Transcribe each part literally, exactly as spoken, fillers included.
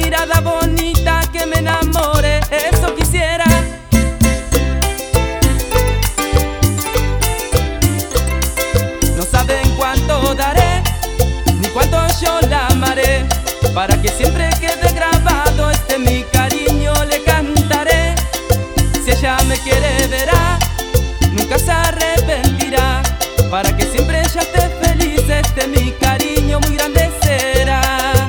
mirada bonita que me enamore, eso quisiera. No saben cuánto daré, ni cuánto yo la amaré, para que siempre quede grabado este mi cariño le cantaré. Si ella me quiere verá, nunca se arrepentirá, para que siempre ella esté feliz, este mi cariño muy grande será.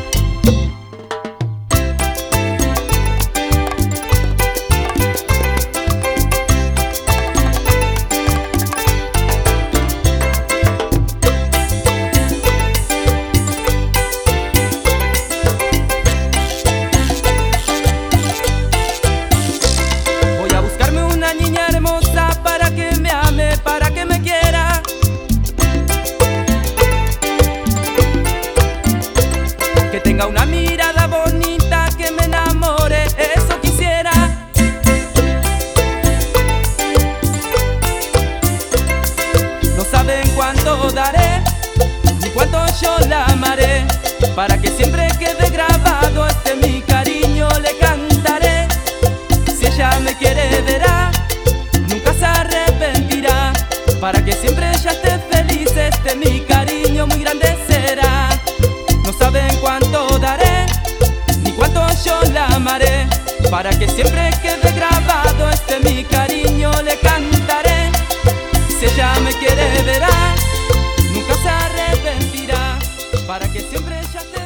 Voy a buscarme una niña hermosa para que me ame, para que me quiera. Que tenga una mirada bonita que me enamore, eso quisiera. No saben cuánto daré, ni cuánto yo la amaré, para que siempre quede grabado este mi cariño le cantaré. Si ella me quiere verá, nunca se arrepentirá, para que siempre ella esté feliz, este mi cariño muy grande será. No saben cuánto daré, ni cuánto yo la amaré, para que siempre quede grabado este mi cariño le cantaré. Si ella me quiere verá, nunca se arrepentirá, para que siempre ella esté